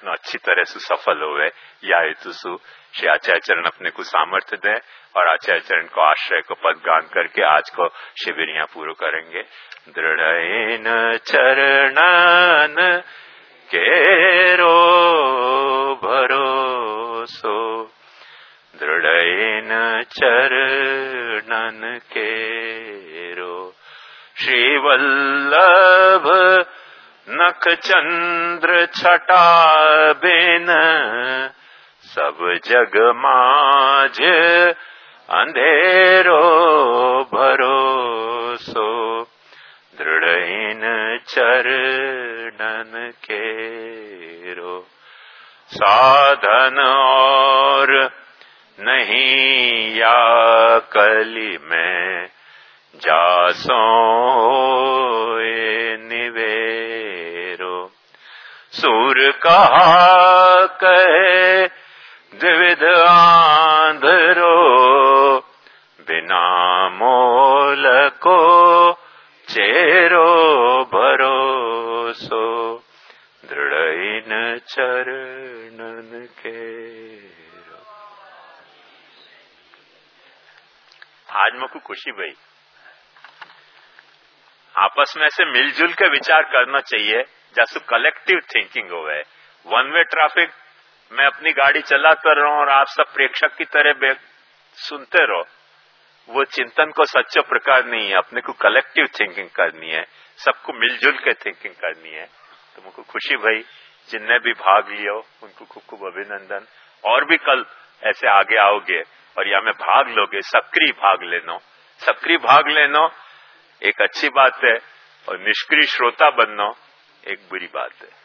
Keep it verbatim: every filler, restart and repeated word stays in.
अपना अच्छी तरह से सफल होवे या हेतु सु श्री आचार्य चरण अपने को सामर्थ्य दें और आचार्य चरण को आश्रय को पद गान करके आज को शिविर यहाँ पूरा करेंगे। दृढ़ेन चरणन केरो भरोसो, दृढ़ेन चरणन केरो, श्री वल्लभ नख चंद्र छटा बिन, सब जग माज अंधेरो भरोसो, दृढ़ेन चरणन केरो। साधन और नहीं या कली में, जासो निवेरो, सूर कहा कहे द्विविध आंधरो, बिना मोल को चेरो भरोसो, दृढ़ेन चरणन केरो। आज मुझको खुशी भाई, आपस में से मिलजुल के विचार करना चाहिए जैसे कलेक्टिव थिंकिंग हो है। वन वे ट्रैफिक मैं अपनी गाड़ी चलाता रहूं और आप सब प्रेक्षक की तरह सुनते रहो, वो चिंतन को सच्चा प्रकार नहीं है। अपने को कलेक्टिव थिंकिंग करनी है, सबको मिलजुल के थिंकिंग करनी है। तो मुझको खुशी भाई, जिनने भी भाग लिया उनको खूब खूब अभिनंदन। और भी कल ऐसे आगे आओगे और या में भाग लोगे, सक्रिय भाग लेना। सक्रिय भाग लेना एक अच्छी बात है और निष्क्रिय श्रोता बनना एक बुरी बात है।